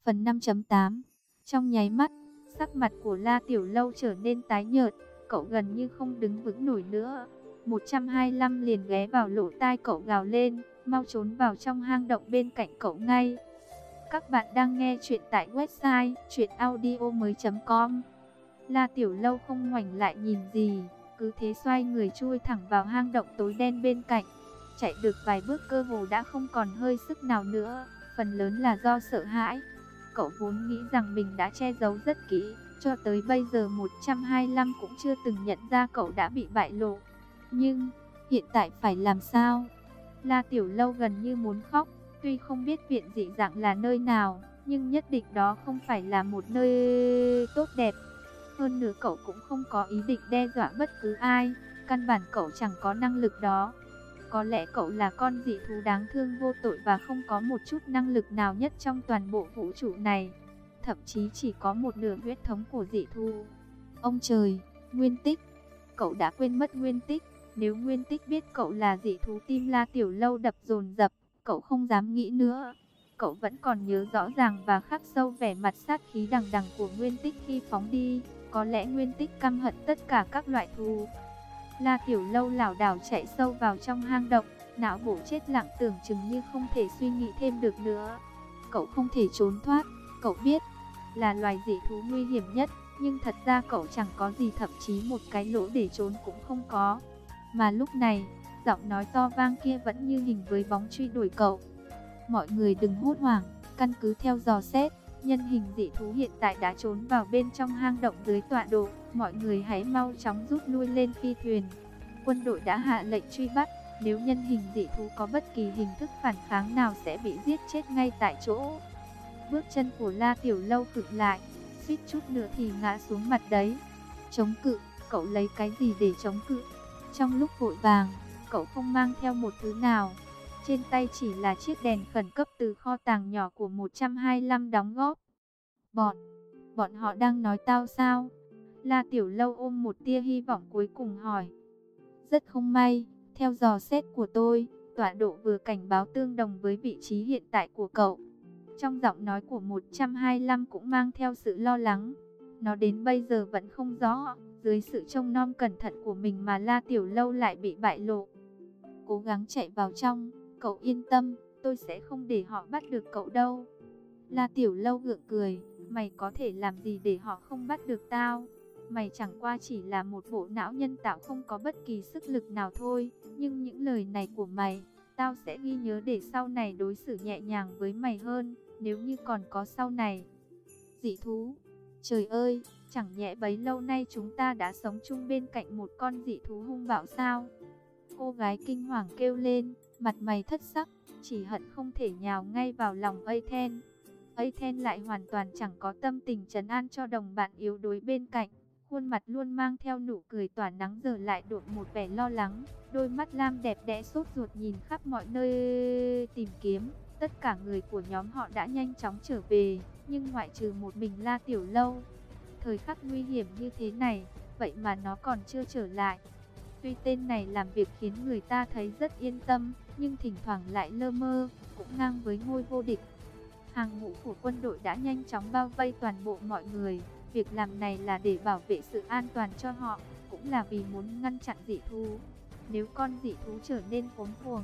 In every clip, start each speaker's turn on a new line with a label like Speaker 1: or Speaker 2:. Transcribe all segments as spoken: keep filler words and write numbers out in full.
Speaker 1: Phần năm chấm tám. Trong nháy mắt, sắc mặt của La Tiểu Lâu trở nên tái nhợt, cậu gần như không đứng vững nổi nữa. một trăm hai mươi lăm liền ghé vào lỗ tai cậu gào lên, mau trốn vào trong hang động bên cạnh cậu ngay. Các bạn đang nghe chuyện tại website truyện audio mới chấm com. La Tiểu Lâu không ngoảnh lại nhìn gì, cứ thế xoay người chui thẳng vào hang động tối đen bên cạnh. Chạy được vài bước cơ hồ đã không còn hơi sức nào nữa, phần lớn là do sợ hãi. Cậu vốn nghĩ rằng mình đã che giấu rất kỹ, cho tới bây giờ một trăm hai mươi lăm cũng chưa từng nhận ra cậu đã bị bại lộ. Nhưng, hiện tại phải làm sao? La Tiểu Lâu gần như muốn khóc, tuy không biết viện dị dạng là nơi nào, nhưng nhất định đó không phải là một nơi tốt đẹp. Hơn nữa cậu cũng không có ý định đe dọa bất cứ ai, căn bản cậu chẳng có năng lực đó. Có lẽ cậu là con dị thú đáng thương vô tội và không có một chút năng lực nào nhất trong toàn bộ vũ trụ này. Thậm chí chỉ có một nửa huyết thống của dị thú. Ông trời, Nguyên Tích. Cậu đã quên mất Nguyên Tích. Nếu Nguyên Tích biết cậu là dị thú, tim La Tiểu Lâu đập dồn dập. Cậu không dám nghĩ nữa. Cậu vẫn còn nhớ rõ ràng và khắc sâu vẻ mặt sát khí đằng đằng của Nguyên Tích khi phóng đi. Có lẽ Nguyên Tích căm hận tất cả các loại thú. La Tiểu Lâu lảo đảo chạy sâu vào trong hang động, não bộ chết lặng, tưởng chừng như không thể suy nghĩ thêm được nữa. Cậu không thể trốn thoát, cậu biết là loài dị thú nguy hiểm nhất, nhưng thật ra cậu chẳng có gì, thậm chí một cái lỗ để trốn cũng không có. Mà lúc này, giọng nói to vang kia vẫn như hình với bóng truy đuổi cậu. Mọi người đừng hốt hoảng, căn cứ theo dò xét, nhân hình dị thú hiện tại đã trốn vào bên trong hang động dưới tọa độ. Mọi người hãy mau chóng rút lui lên phi thuyền. Quân đội đã hạ lệnh truy bắt. Nếu nhân hình dị thú có bất kỳ hình thức phản kháng nào sẽ bị giết chết ngay tại chỗ. Bước chân của La Tiểu Lâu khựng lại, suýt chút nữa thì ngã xuống mặt đấy. Chống cự, cậu lấy cái gì để chống cự? Trong lúc vội vàng, cậu không mang theo một thứ nào. Trên tay chỉ là chiếc đèn khẩn cấp từ kho tàng nhỏ của một trăm hai mươi lăm đóng góp. Bọn, bọn họ đang nói tao sao? La Tiểu Lâu ôm một tia hy vọng cuối cùng hỏi. Rất không may, theo dò xét của tôi, tọa độ vừa cảnh báo tương đồng với vị trí hiện tại của cậu. Trong giọng nói của một trăm hai mươi lăm cũng mang theo sự lo lắng. Nó đến bây giờ vẫn không rõ, dưới sự trông nom cẩn thận của mình mà La Tiểu Lâu lại bị bại lộ. Cố gắng chạy vào trong, cậu yên tâm, tôi sẽ không để họ bắt được cậu đâu. La Tiểu Lâu gượng cười, mày có thể làm gì để họ không bắt được tao? Mày chẳng qua chỉ là một bộ não nhân tạo không có bất kỳ sức lực nào thôi. Nhưng những lời này của mày, tao sẽ ghi nhớ để sau này đối xử nhẹ nhàng với mày hơn, nếu như còn có sau này. Dị thú, trời ơi, chẳng nhẽ bấy lâu nay chúng ta đã sống chung bên cạnh một con dị thú hung bạo sao? Cô gái kinh hoàng kêu lên, mặt mày thất sắc, chỉ hận không thể nhào ngay vào lòng Aiden. Aiden lại hoàn toàn chẳng có tâm tình trấn an cho đồng bạn yếu đuối bên cạnh. Khuôn mặt luôn mang theo nụ cười tỏa nắng giờ lại đột một vẻ lo lắng. Đôi mắt lam đẹp đẽ sốt ruột nhìn khắp mọi nơi tìm kiếm. Tất cả người của nhóm họ đã nhanh chóng trở về, nhưng ngoại trừ một mình La Tiểu Lâu. Thời khắc nguy hiểm như thế này, vậy mà nó còn chưa trở lại. Tuy tên này làm việc khiến người ta thấy rất yên tâm, nhưng thỉnh thoảng lại lơ mơ, cũng ngang với ngôi vô địch. Hàng ngũ của quân đội đã nhanh chóng bao vây toàn bộ mọi người. Việc làm này là để bảo vệ sự an toàn cho họ, cũng là vì muốn ngăn chặn dị thú. Nếu con dị thú trở nên cuống cuồng,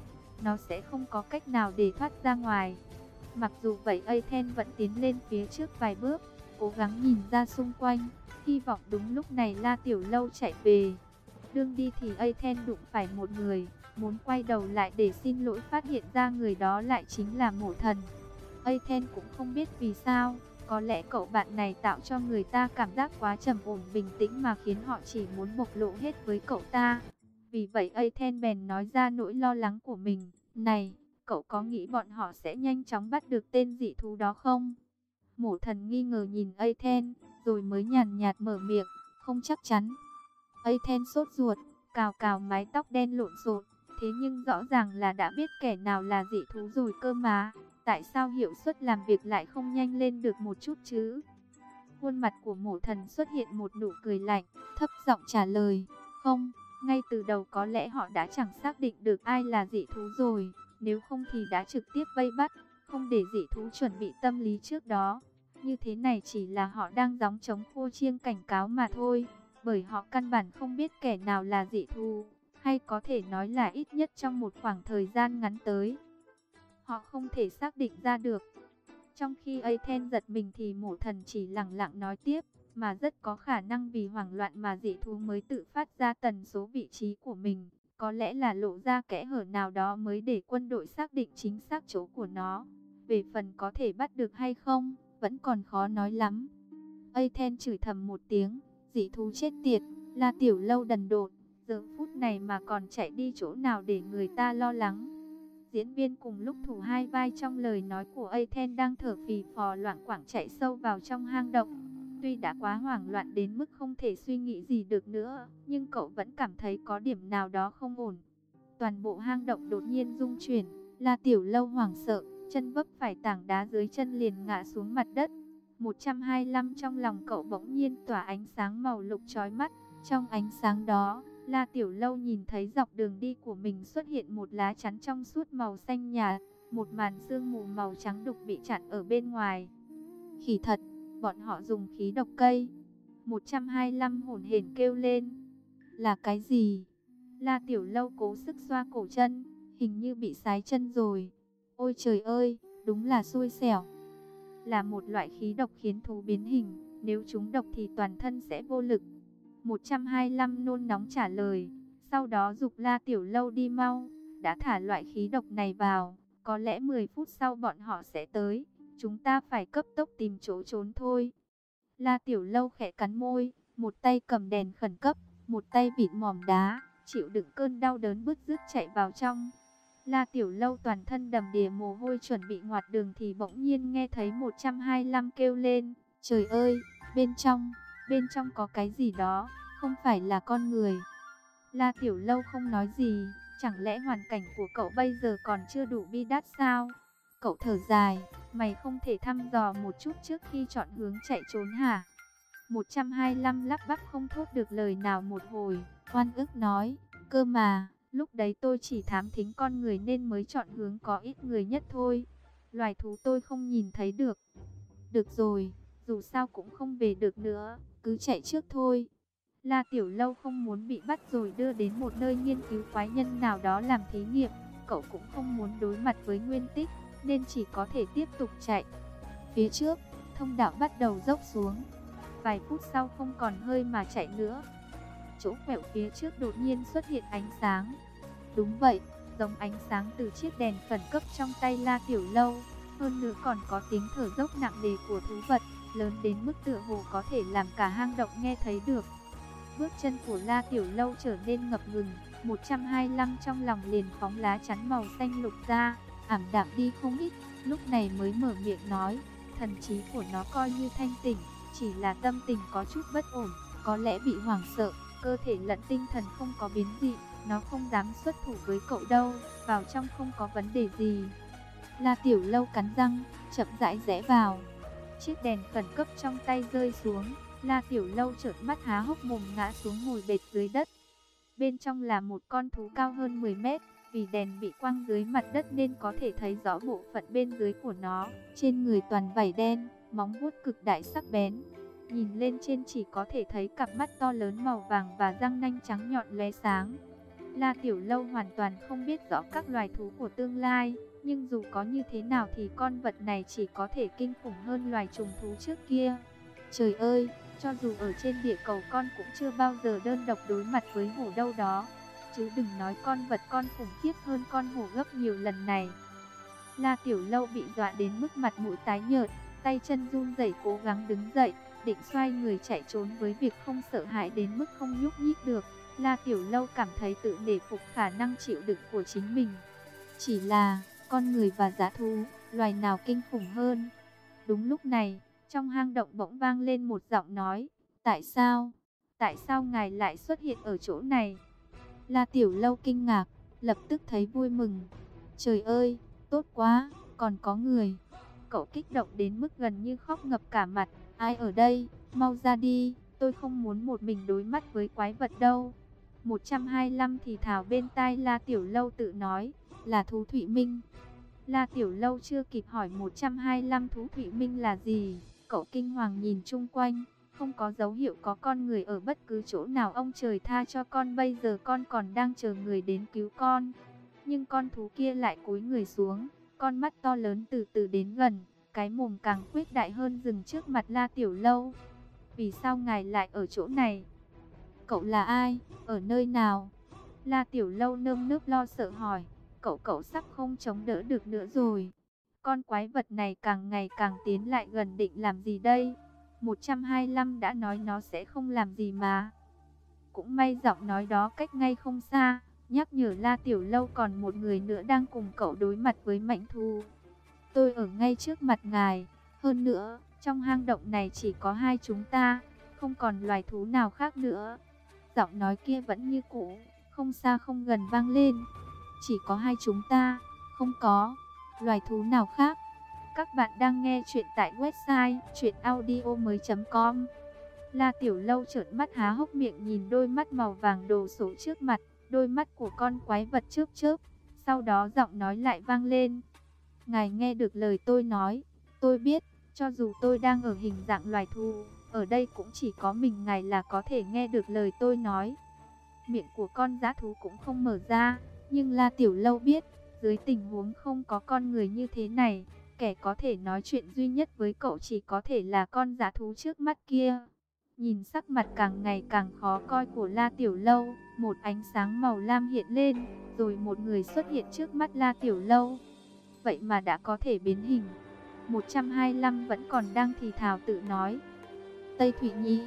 Speaker 1: nó sẽ không có cách nào để thoát ra ngoài. Mặc dù vậy, Aiden vẫn tiến lên phía trước vài bước, cố gắng nhìn ra xung quanh, hy vọng đúng lúc này La Tiểu Lâu chạy về. Đương đi thì Aiden đụng phải một người, muốn quay đầu lại để xin lỗi, phát hiện ra người đó lại chính là Mộ Thần. Aiden cũng không biết vì sao, có lẽ cậu bạn này tạo cho người ta cảm giác quá trầm ổn bình tĩnh mà khiến họ chỉ muốn bộc lộ hết với cậu ta. Vì vậy Aiden bèn nói ra nỗi lo lắng của mình. Này, cậu có nghĩ bọn họ sẽ nhanh chóng bắt được tên dị thú đó không? Mộ Thần nghi ngờ nhìn Aiden, rồi mới nhàn nhạt mở miệng, không chắc chắn. Aiden sốt ruột, cào cào mái tóc đen lộn xộn, thế nhưng rõ ràng là đã biết kẻ nào là dị thú rồi cơ mà. Tại sao hiệu suất làm việc lại không nhanh lên được một chút chứ? Khuôn mặt của Mộ Thần xuất hiện một nụ cười lạnh, thấp giọng trả lời, không, ngay từ đầu có lẽ họ đã chẳng xác định được ai là dị thú rồi, nếu không thì đã trực tiếp vây bắt. không để dị thú chuẩn bị tâm lý trước đó. Như thế này chỉ là họ đang gióng trống khua chiêng cảnh cáo mà thôi, bởi họ căn bản không biết kẻ nào là dị thú, hay có thể nói là ít nhất trong một khoảng thời gian ngắn tới, họ không thể xác định ra được. Trong khi Athena giật mình thì Mộ Thần chỉ lặng lặng nói tiếp, mà rất có khả năng vì hoảng loạn mà dị thú mới tự phát ra tần số vị trí của mình. Có lẽ là lộ ra kẽ hở nào đó mới để quân đội xác định chính xác chỗ của nó. Về phần có thể bắt được hay không, vẫn còn khó nói lắm. Athena chửi thầm một tiếng, dị thú chết tiệt, La Tiểu Lâu đần độn, giờ phút này mà còn chạy đi chỗ nào để người ta lo lắng. Diễn viên cùng lúc thủ hai vai trong lời nói của Athena đang thở phì phò loạng choạng chạy sâu vào trong hang động. Tuy đã quá hoảng loạn đến mức không thể suy nghĩ gì được nữa, nhưng cậu vẫn cảm thấy có điểm nào đó không ổn. Toàn bộ hang động đột nhiên rung chuyển, La Tiểu Lâu hoảng sợ, chân vấp phải tảng đá dưới chân liền ngã xuống mặt đất. một trăm hai mươi lăm trong lòng cậu bỗng nhiên tỏa ánh sáng màu lục chói mắt. Trong ánh sáng đó, La Tiểu Lâu nhìn thấy dọc đường đi của mình xuất hiện một lá chắn trong suốt màu xanh nhạt, một màn sương mù màu trắng đục bị chặn ở bên ngoài. Khỉ thật, bọn họ dùng khí độc cây. một trăm hai mươi lăm hổn hển kêu lên. Là cái gì? La Tiểu Lâu cố sức xoa cổ chân, hình như bị sái chân rồi. Ôi trời ơi, đúng là xui xẻo. Là một loại khí độc khiến thú biến hình, nếu chúng độc thì toàn thân sẽ vô lực. một trăm hai mươi lăm nôn nóng trả lời, sau đó giục La Tiểu Lâu đi mau, đã thả loại khí độc này vào, có lẽ mười phút sau bọn họ sẽ tới, chúng ta phải cấp tốc tìm chỗ trốn thôi. La Tiểu Lâu khẽ cắn môi, một tay cầm đèn khẩn cấp, một tay vịn mỏm đá, chịu đựng cơn đau đớn bứt rứt chạy vào trong. La Tiểu Lâu toàn thân đầm đìa mồ hôi chuẩn bị ngoặt đường thì bỗng nhiên nghe thấy một trăm hai mươi lăm kêu lên, trời ơi, bên trong, bên trong có cái gì đó, không phải là con người. La Tiểu Lâu không nói gì, chẳng lẽ hoàn cảnh của cậu bây giờ còn chưa đủ bi đát sao? Cậu thở dài, mày không thể thăm dò một chút trước khi chọn hướng chạy trốn hả? một trăm hai mươi lăm lắp bắp không thốt được lời nào một hồi, oan ức nói, cơ mà, lúc đấy tôi chỉ thám thính con người nên mới chọn hướng có ít người nhất thôi. Loài thú tôi không nhìn thấy được. Được rồi, dù sao cũng không về được nữa, cứ chạy trước thôi. La Tiểu Lâu không muốn bị bắt rồi đưa đến một nơi nghiên cứu quái nhân nào đó làm thí nghiệm. Cậu cũng không muốn đối mặt với nguyên tích, nên chỉ có thể tiếp tục chạy. Phía trước, thông đạo bắt đầu dốc xuống. Vài phút sau không còn hơi mà chạy nữa. Chỗ quẹo phía trước đột nhiên xuất hiện ánh sáng. Đúng vậy, giống ánh sáng từ chiếc đèn khẩn cấp trong tay La Tiểu Lâu. Hơn nữa còn có tiếng thở dốc nặng nề của thú vật, lớn đến mức tựa hồ có thể làm cả hang động nghe thấy được. Bước chân của La Tiểu Lâu trở nên ngập ngừng, một trăm hai mươi lăm trong lòng liền phóng lá chắn màu xanh lục ra, ảm đạm đi không ít, lúc này mới mở miệng nói, thần trí của nó coi như thanh tỉnh, chỉ là tâm tình có chút bất ổn, có lẽ bị hoảng sợ, cơ thể lẫn tinh thần không có biến dị, nó không dám xuất thủ với cậu đâu, vào trong không có vấn đề gì. La Tiểu Lâu cắn răng, chậm rãi rẽ vào. Chiếc đèn khẩn cấp trong tay rơi xuống, La Tiểu Lâu trợn mắt há hốc mồm ngã xuống ngồi bệt dưới đất. Bên trong là một con thú cao hơn mười mét, vì đèn bị quăng dưới mặt đất nên có thể thấy rõ bộ phận bên dưới của nó. Trên người toàn vảy đen, móng vuốt cực đại sắc bén. Nhìn lên trên chỉ có thể thấy cặp mắt to lớn màu vàng và răng nanh trắng nhọn lóe sáng. La Tiểu Lâu hoàn toàn không biết rõ các loài thú của tương lai, nhưng dù có như thế nào thì con vật này chỉ có thể kinh khủng hơn loài trùng thú trước kia. Trời ơi, cho dù ở trên địa cầu con cũng chưa bao giờ đơn độc đối mặt với hổ đâu đó, chứ đừng nói con vật con khủng khiếp hơn con hổ gấp nhiều lần này. La Tiểu Lâu bị dọa đến mức mặt mũi tái nhợt, tay chân run rẩy cố gắng đứng dậy, định xoay người chạy trốn với việc không sợ hãi đến mức không nhúc nhích được. La Tiểu Lâu cảm thấy tự nể phục khả năng chịu đựng của chính mình. Chỉ là, con người và dã thú, loài nào kinh khủng hơn? Đúng lúc này, trong hang động bỗng vang lên một giọng nói. Tại sao? Tại sao ngài lại xuất hiện ở chỗ này? La Tiểu Lâu kinh ngạc, lập tức thấy vui mừng. Trời ơi, tốt quá, còn có người. Cậu kích động đến mức gần như khóc ngập cả mặt. Ai ở đây? Mau ra đi, tôi không muốn một mình đối mắt với quái vật đâu. một trăm hai mươi lăm thì thào bên tai La Tiểu Lâu tự nói, là thú Thụy Minh. La Tiểu Lâu chưa kịp hỏi một trăm hai mươi lăm thú thủy minh là gì, cậu kinh hoàng nhìn chung quanh, không có dấu hiệu có con người ở bất cứ chỗ nào. Ông trời tha cho con, bây giờ con còn đang chờ người đến cứu con. Nhưng con thú kia lại cúi người xuống, con mắt to lớn từ từ đến gần, cái mồm càng khuyết đại hơn, dừng trước mặt La Tiểu Lâu. Vì sao ngài lại ở chỗ này? Cậu là ai? Ở nơi nào? La Tiểu Lâu nơm nớp lo sợ hỏi. Cậu cậu sắp không chống đỡ được nữa rồi. Con quái vật này càng ngày càng tiến lại gần, định làm gì đây? một trăm hai mươi lăm đã nói nó sẽ không làm gì mà. Cũng may giọng nói đó cách ngay không xa, nhắc nhở La Tiểu Lâu còn một người nữa đang cùng cậu đối mặt với mãnh thú. Tôi ở ngay trước mặt ngài. Hơn nữa, trong hang động này chỉ có hai chúng ta, không còn loài thú nào khác nữa. Giọng nói kia vẫn như cũ, không xa không gần vang lên. Chỉ có hai chúng ta, không có loài thú nào khác. Các bạn đang nghe chuyện tại website truyện audio mới chấm com. La Tiểu Lâu trợn mắt há hốc miệng nhìn đôi mắt màu vàng đồ sộ trước mặt, đôi mắt của con quái vật chớp chớp. Sau đó giọng nói lại vang lên. Ngài nghe được lời tôi nói. Tôi biết, cho dù tôi đang ở hình dạng loài thú, ở đây cũng chỉ có mình ngài là có thể nghe được lời tôi nói. Miệng của con dã thú cũng không mở ra, nhưng La Tiểu Lâu biết, dưới tình huống không có con người như thế này, kẻ có thể nói chuyện duy nhất với cậu chỉ có thể là con dã thú trước mắt kia. Nhìn sắc mặt càng ngày càng khó coi của La Tiểu Lâu, một ánh sáng màu lam hiện lên, rồi một người xuất hiện trước mắt La Tiểu Lâu. Vậy mà đã có thể biến hình. một trăm hai mươi lăm vẫn còn đang thì thào tự nói. Tây Thụy Nhĩ.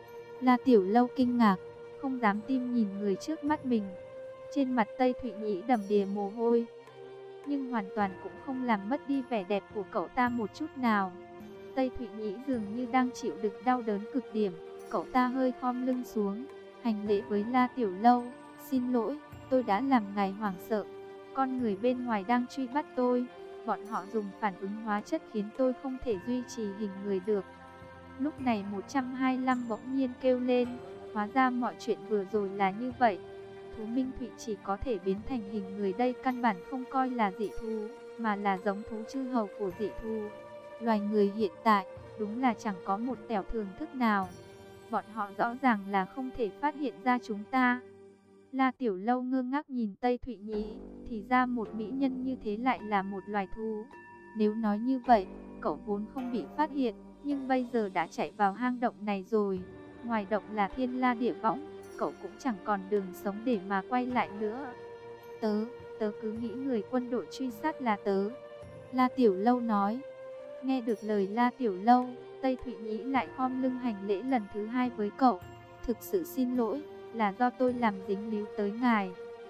Speaker 1: La Tiểu Lâu kinh ngạc, không dám tin nhìn người trước mắt mình. Trên mặt Tây Thụy Nhĩ đầm đìa mồ hôi, nhưng hoàn toàn cũng không làm mất đi vẻ đẹp của cậu ta một chút nào. Tây Thụy Nhĩ dường như đang chịu đựng đau đớn cực điểm, cậu ta hơi khom lưng xuống, hành lễ với La Tiểu Lâu. Xin lỗi, tôi đã làm ngài hoảng sợ. Con người bên ngoài đang truy bắt tôi. Bọn họ dùng phản ứng hóa chất khiến tôi không thể duy trì hình người được. Lúc này một trăm hai mươi lăm bỗng nhiên kêu lên. Hóa ra mọi chuyện vừa rồi là như vậy. Thú Minh Thụy chỉ có thể biến thành hình người đây căn bản không coi là dị thú, mà là giống thú chư hầu của dị thú. Loài người hiện tại đúng là chẳng có một tẻo thường thức nào. Bọn họ rõ ràng là không thể phát hiện ra chúng ta. La Tiểu Lâu ngơ ngác nhìn Tây Thụy Nhĩ, thì ra một mỹ nhân như thế lại là một loài thú. Nếu nói như vậy, cậu vốn không bị phát hiện, nhưng bây giờ đã chạy vào hang động này rồi. Ngoài động là thiên la địa võng, cậu cũng chẳng còn đường sống để mà quay lại nữa. Tớ, tớ cứ nghĩ người quân đội truy sát là tớ. La Tiểu Lâu nói. Nghe được lời La Tiểu Lâu, Tây Thụy Nhĩ lại khom lưng hành lễ lần thứ hai với cậu. Thực sự xin lỗi, là do tôi làm dính líu tới ngài.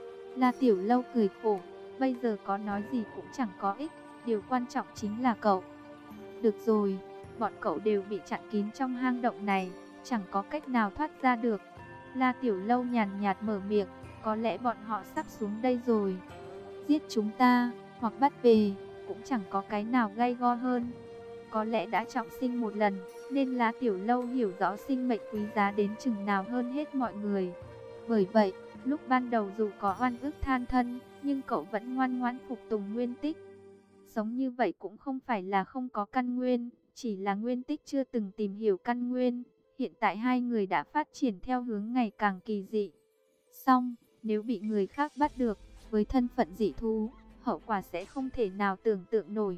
Speaker 1: La Tiểu Lâu cười khổ, bây giờ có nói gì cũng chẳng có ích, điều quan trọng chính là cậu. Được rồi, bọn cậu đều bị chặn kín trong hang động này, chẳng có cách nào thoát ra được. La Tiểu Lâu nhàn nhạt mở miệng, có lẽ bọn họ sắp xuống đây rồi. Giết chúng ta, hoặc bắt về, cũng chẳng có cái nào gay go hơn. Có lẽ đã trọng sinh một lần, nên La Tiểu Lâu hiểu rõ sinh mệnh quý giá đến chừng nào hơn hết mọi người. Bởi vậy, lúc ban đầu dù có oan ức than thân, nhưng cậu vẫn ngoan ngoãn phục tùng Nguyên Tích. Sống như vậy cũng không phải là không có căn nguyên, chỉ là Nguyên Tích chưa từng tìm hiểu căn nguyên. Hiện tại hai người đã phát triển theo hướng ngày càng kỳ dị. Song, nếu bị người khác bắt được, với thân phận dị thú, hậu quả sẽ không thể nào tưởng tượng nổi.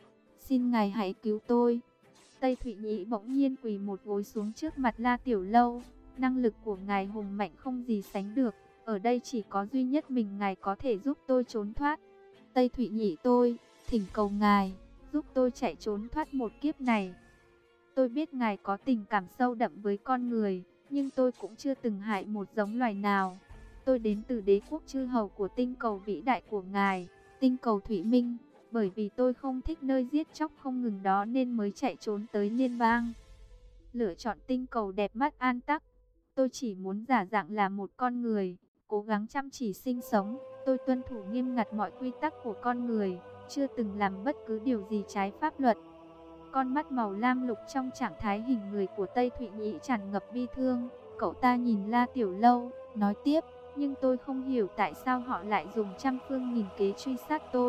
Speaker 1: Xin ngài hãy cứu tôi. Tây Thụy Nhĩ bỗng nhiên quỳ một gối xuống trước mặt La Tiểu Lâu. Năng lực của ngài hùng mạnh không gì sánh được. Ở đây chỉ có duy nhất mình ngài có thể giúp tôi trốn thoát. Tây Thụy Nhĩ tôi, thỉnh cầu ngài, giúp tôi chạy trốn thoát một kiếp này. Tôi biết ngài có tình cảm sâu đậm với con người, nhưng tôi cũng chưa từng hại một giống loài nào. Tôi đến từ đế quốc chư hầu của tinh cầu vĩ đại của ngài, tinh cầu Thủy Minh. Bởi vì tôi không thích nơi giết chóc không ngừng đó nên mới chạy trốn tới liên bang. Lựa chọn tinh cầu đẹp mắt an tắc. Tôi chỉ muốn giả dạng là một con người, cố gắng chăm chỉ sinh sống. Tôi tuân thủ nghiêm ngặt mọi quy tắc của con người, chưa từng làm bất cứ điều gì trái pháp luật. Con mắt màu lam lục trong trạng thái hình người của Tây Thụy Nhĩ tràn ngập bi thương. Cậu ta nhìn La Tiểu Lâu, nói tiếp, nhưng tôi không hiểu tại sao họ lại dùng trăm phương nghìn kế truy sát tôi.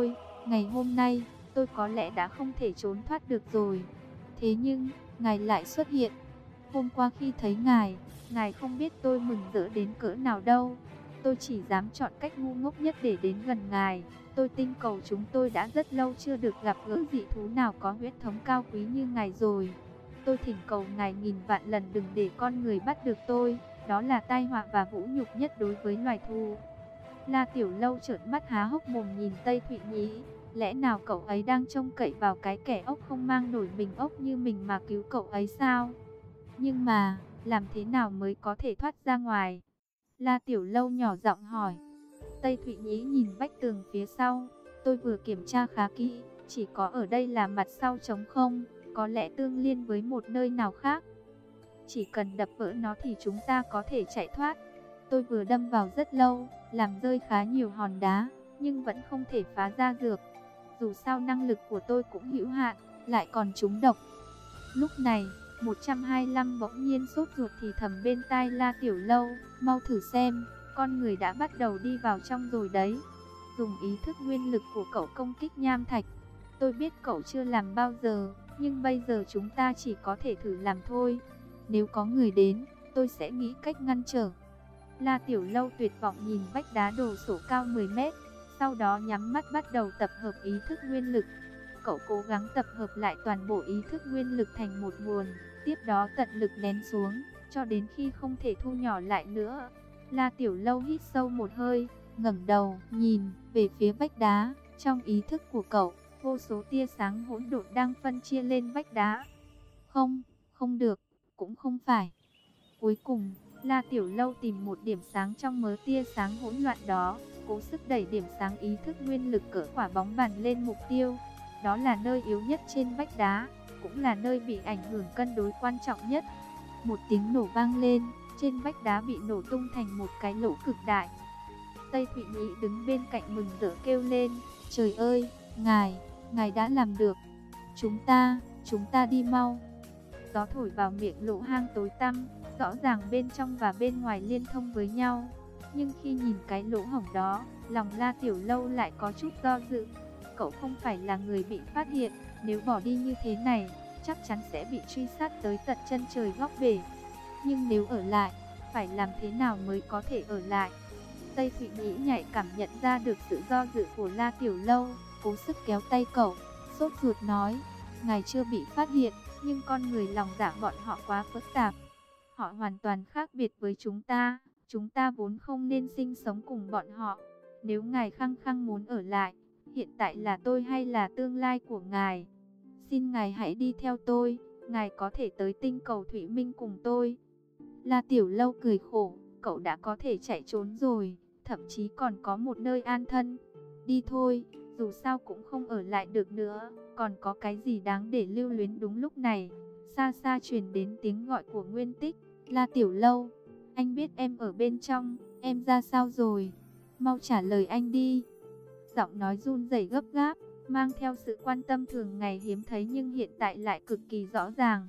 Speaker 1: Ngày hôm nay, tôi có lẽ đã không thể trốn thoát được rồi. Thế nhưng, ngài lại xuất hiện. Hôm qua khi thấy ngài, ngài không biết tôi mừng rỡ đến cỡ nào đâu. Tôi chỉ dám chọn cách ngu ngốc nhất để đến gần ngài. Tôi tinh cầu chúng tôi đã rất lâu chưa được gặp gỡ dị thú nào có huyết thống cao quý như ngài rồi. Tôi thỉnh cầu ngài nghìn vạn lần đừng để con người bắt được tôi. Đó là tai họa và vũ nhục nhất đối với loài thú. La Tiểu Lâu trợn mắt há hốc mồm nhìn Tây Thụy Nhĩ. Lẽ nào cậu ấy đang trông cậy vào cái kẻ ốc không mang nổi mình ốc như mình mà cứu cậu ấy sao? Nhưng mà, làm thế nào mới có thể thoát ra ngoài? La Tiểu Lâu nhỏ giọng hỏi. Tây Thụy Nhĩ nhìn vách tường phía sau. Tôi vừa kiểm tra khá kỹ, chỉ có ở đây là mặt sau trống không, có lẽ tương liên với một nơi nào khác. Chỉ cần đập vỡ nó thì chúng ta có thể chạy thoát. Tôi vừa đâm vào rất lâu, làm rơi khá nhiều hòn đá, nhưng vẫn không thể phá ra được. Dù sao năng lực của tôi cũng hữu hạn, lại còn trúng độc. Lúc này, một trăm hai mươi lăm bỗng nhiên sốt ruột thì thầm bên tai La Tiểu Lâu, mau thử xem, con người đã bắt đầu đi vào trong rồi đấy. Dùng ý thức nguyên lực của cậu công kích nham thạch. Tôi biết cậu chưa làm bao giờ, nhưng bây giờ chúng ta chỉ có thể thử làm thôi. Nếu có người đến, tôi sẽ nghĩ cách ngăn trở. La Tiểu Lâu tuyệt vọng nhìn vách đá đổ sổ cao mười mét, sau đó nhắm mắt bắt đầu tập hợp ý thức nguyên lực. Cậu cố gắng tập hợp lại toàn bộ ý thức nguyên lực thành một nguồn, tiếp đó tận lực nén xuống, cho đến khi không thể thu nhỏ lại nữa. La Tiểu Lâu hít sâu một hơi, ngẩng đầu, nhìn về phía vách đá. Trong ý thức của cậu, vô số tia sáng hỗn độn đang phân chia lên vách đá. Không, không được, cũng không phải. Cuối cùng, La Tiểu Lâu tìm một điểm sáng trong mớ tia sáng hỗn loạn đó, cố sức đẩy điểm sáng ý thức nguyên lực cỡ quả bóng bàn lên mục tiêu. Đó là nơi yếu nhất trên vách đá, cũng là nơi bị ảnh hưởng cân đối quan trọng nhất. Một tiếng nổ vang lên, trên vách đá bị nổ tung thành một cái lỗ cực đại. Tây Thụy Nhĩ đứng bên cạnh mừng rỡ kêu lên, trời ơi, ngài, ngài đã làm được. Chúng ta, chúng ta đi mau. Gió thổi vào miệng lỗ hang tối tăm, rõ ràng bên trong và bên ngoài liên thông với nhau. Nhưng khi nhìn cái lỗ hổng đó, lòng La Tiểu Lâu lại có chút do dự. Cậu không phải là người bị phát hiện, nếu bỏ đi như thế này, chắc chắn sẽ bị truy sát tới tận chân trời góc bể. Nhưng nếu ở lại, phải làm thế nào mới có thể ở lại? Tây Thụy Nhĩ nhạy cảm nhận ra được sự do dự của La Tiểu Lâu, cố sức kéo tay cậu, sốt ruột nói, ngài chưa bị phát hiện, nhưng con người lòng dạ bọn họ quá phức tạp. Họ hoàn toàn khác biệt với chúng ta, chúng ta vốn không nên sinh sống cùng bọn họ. Nếu ngài khăng khăng muốn ở lại, hiện tại là tôi hay là tương lai của ngài? Xin ngài hãy đi theo tôi, ngài có thể tới tinh cầu Thủy Minh cùng tôi. La Tiểu Lâu cười khổ, cậu đã có thể chạy trốn rồi, thậm chí còn có một nơi an thân. Đi thôi, dù sao cũng không ở lại được nữa, còn có cái gì đáng để lưu luyến đúng lúc này. Xa xa truyền đến tiếng gọi của Nguyên Tích, La Tiểu Lâu, anh biết em ở bên trong, em ra sao rồi? Mau trả lời anh đi. Giọng nói run rẩy gấp gáp, mang theo sự quan tâm thường ngày hiếm thấy nhưng hiện tại lại cực kỳ rõ ràng.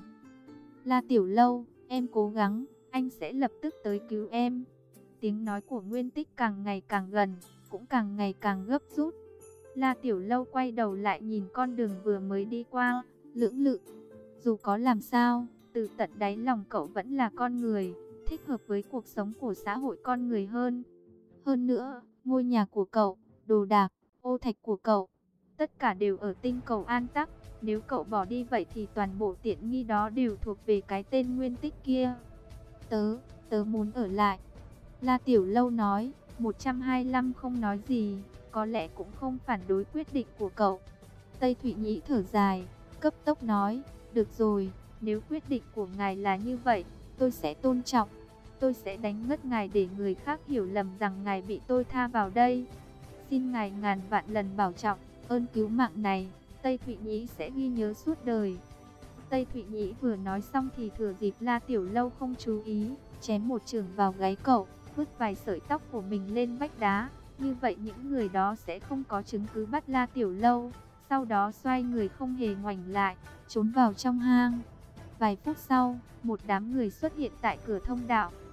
Speaker 1: La Tiểu Lâu, em cố gắng, anh sẽ lập tức tới cứu em. Tiếng nói của Nguyên Tích càng ngày càng gần, cũng càng ngày càng gấp rút. La Tiểu Lâu quay đầu lại nhìn con đường vừa mới đi qua, lưỡng lự. Dù có làm sao, từ tận đáy lòng cậu vẫn là con người, thích hợp với cuộc sống của xã hội con người hơn. Hơn nữa, ngôi nhà của cậu, đồ đạc, ô thạch của cậu, tất cả đều ở tinh cầu An Tắc. Nếu cậu bỏ đi vậy thì toàn bộ tiện nghi đó đều thuộc về cái tên Nguyên Tích kia. Tớ, tớ muốn ở lại. La Tiểu Lâu nói, một trăm hai mươi lăm không nói gì, có lẽ cũng không phản đối quyết định của cậu. Tây Thụy Nhĩ thở dài, cấp tốc nói, được rồi, nếu quyết định của ngài là như vậy, tôi sẽ tôn trọng. Tôi sẽ đánh ngất ngài để người khác hiểu lầm rằng ngài bị tôi tha vào đây. Xin ngài ngàn vạn lần bảo trọng, ơn cứu mạng này, Tây Thụy Nhĩ sẽ ghi nhớ suốt đời. Tây Thụy Nhĩ vừa nói xong thì thừa dịp La Tiểu Lâu không chú ý, chém một chưởng vào gáy cậu, vứt vài sợi tóc của mình lên vách đá. Như vậy những người đó sẽ không có chứng cứ bắt La Tiểu Lâu. Sau đó xoay người không hề ngoảnh lại, trốn vào trong hang. Vài phút sau, một đám người xuất hiện tại cửa thông đạo.